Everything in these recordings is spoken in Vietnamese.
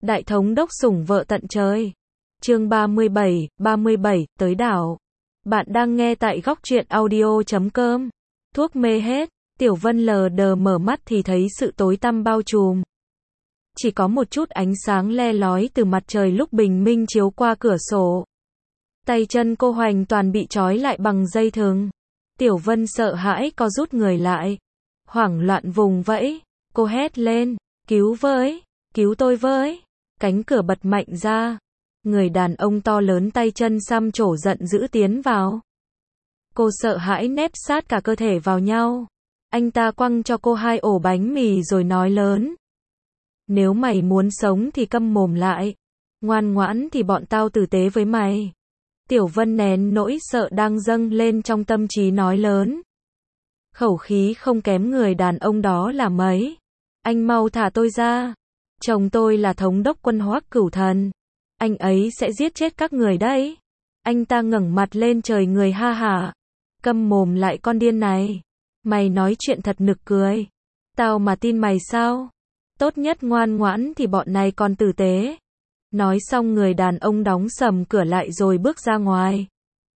Đại thống đốc sủng vợ tận trời. Chương 37, tới đảo. Bạn đang nghe tại góc truyện audio.com. Thuốc mê hết, Tiểu Vân lờ đờ mở mắt thì thấy sự tối tăm bao trùm. Chỉ có một chút ánh sáng le lói từ mặt trời lúc bình minh chiếu qua cửa sổ. Tay chân cô hoàn toàn bị trói lại bằng dây thừng. Tiểu Vân sợ hãi co rút người lại. Hoảng loạn vùng vẫy, cô hét lên, cứu với, cứu tôi với. Cánh cửa bật mạnh ra. Người đàn ông to lớn tay chân xăm trổ giận dữ tiến vào. Cô sợ hãi nép sát cả cơ thể vào nhau. Anh ta quăng cho cô 2 ổ bánh mì rồi nói lớn. Nếu mày muốn sống thì câm mồm lại. Ngoan ngoãn thì bọn tao tử tế với mày. Tiểu Vân nén nỗi sợ đang dâng lên trong tâm trí nói lớn. Khẩu khí không kém người đàn ông đó là mấy. Anh mau thả tôi ra. Chồng tôi là thống đốc quân Hoắc Cửu Thần. Anh ấy sẽ giết chết các người đấy. Anh ta ngẩng mặt lên trời người ha hả. Câm mồm lại con điên này. Mày nói chuyện thật nực cười. Tao mà tin mày sao? Tốt nhất ngoan ngoãn thì bọn này còn tử tế. Nói xong người đàn ông đóng sầm cửa lại rồi bước ra ngoài.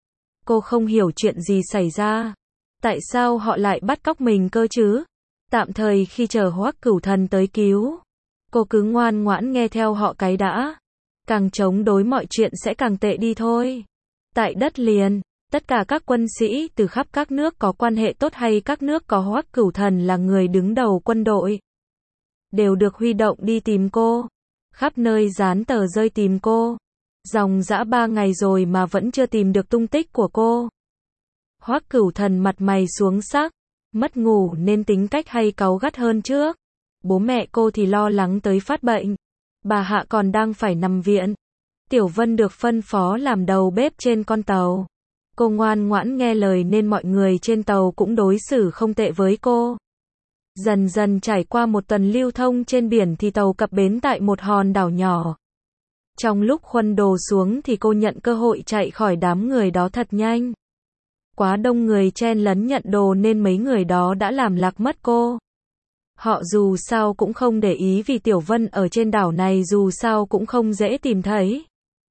Cô không hiểu chuyện gì xảy ra. Tại sao họ lại bắt cóc mình cơ chứ? Tạm thời khi chờ Hoắc Cửu Thần tới cứu, cô cứ ngoan ngoãn nghe theo họ cái đã. Càng chống đối mọi chuyện sẽ càng tệ đi thôi. Tại đất liền, tất cả các quân sĩ từ khắp các nước có quan hệ tốt hay các nước có Hoắc Cửu Thần là người đứng đầu quân đội, đều được huy động đi tìm cô. Khắp nơi dán tờ rơi tìm cô. Dòng dã 3 ngày rồi mà vẫn chưa tìm được tung tích của cô. Hoắc Cửu Thần mặt mày xuống sắc, mất ngủ nên tính cách hay cáu gắt hơn trước. Bố mẹ cô thì lo lắng tới phát bệnh. Bà Hạ còn đang phải nằm viện. Tiểu Vân được phân phó làm đầu bếp trên con tàu. Cô ngoan ngoãn nghe lời nên mọi người trên tàu cũng đối xử không tệ với cô. Dần dần trải qua một tuần lưu thông trên biển thì tàu cập bến tại một hòn đảo nhỏ. Trong lúc khuân đồ xuống thì cô nhận cơ hội chạy khỏi đám người đó thật nhanh. Quá đông người chen lấn nhận đồ nên mấy người đó đã làm lạc mất cô. Họ dù sao cũng không để ý vì Tiểu Vân ở trên đảo này dù sao cũng không dễ tìm thấy.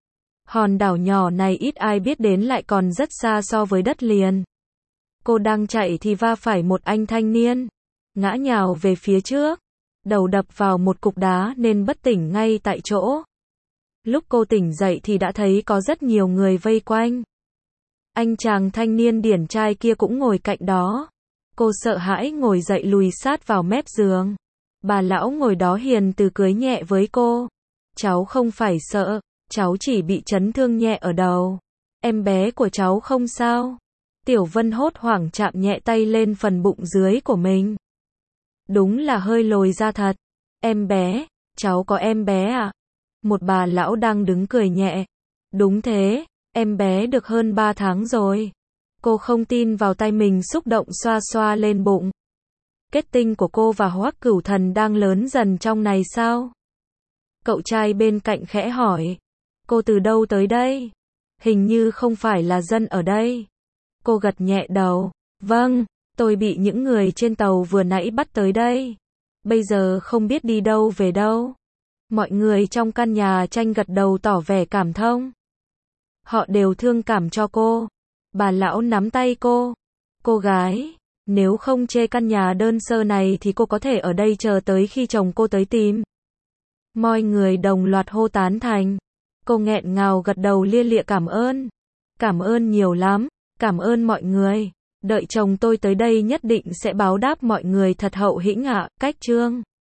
Hòn đảo nhỏ này ít ai biết đến lại còn rất xa so với đất liền. Cô đang chạy thì va phải một anh thanh niên. Ngã nhào về phía trước. Đầu đập vào một cục đá nên bất tỉnh ngay tại chỗ. Lúc cô tỉnh dậy thì đã thấy có rất nhiều người vây quanh. Anh chàng thanh niên điển trai kia cũng ngồi cạnh đó. Cô sợ hãi ngồi dậy lùi sát vào mép giường. Bà lão ngồi đó hiền từ cưới nhẹ với cô. Cháu không phải sợ, cháu chỉ bị chấn thương nhẹ ở đầu. Em bé của cháu không sao. Tiểu Vân hốt hoảng chạm nhẹ tay lên phần bụng dưới của mình. Đúng là hơi lồi ra thật. Em bé, cháu có em bé à? Một bà lão đang đứng cười nhẹ. Đúng thế, em bé được hơn 3 tháng rồi. Cô không tin vào tay mình xúc động xoa xoa lên bụng. Kết tinh của cô và Hoắc Cửu Thần đang lớn dần trong này sao? Cậu trai bên cạnh khẽ hỏi. Cô từ đâu tới đây? Hình như không phải là dân ở đây. Cô gật nhẹ đầu. Vâng, tôi bị những người trên tàu vừa nãy bắt tới đây. Bây giờ không biết đi đâu về đâu. Mọi người trong căn nhà tranh gật đầu tỏ vẻ cảm thông. Họ đều thương cảm cho cô. Bà lão nắm tay cô. Cô gái, nếu không chê căn nhà đơn sơ này thì cô có thể ở đây chờ tới khi chồng cô tới tìm. Mọi người đồng loạt hô tán thành. Cô nghẹn ngào gật đầu lia lịa cảm ơn. Cảm ơn nhiều lắm. Cảm ơn mọi người. Đợi chồng tôi tới đây nhất định sẽ báo đáp mọi người thật hậu hĩnh ạ. Cách chương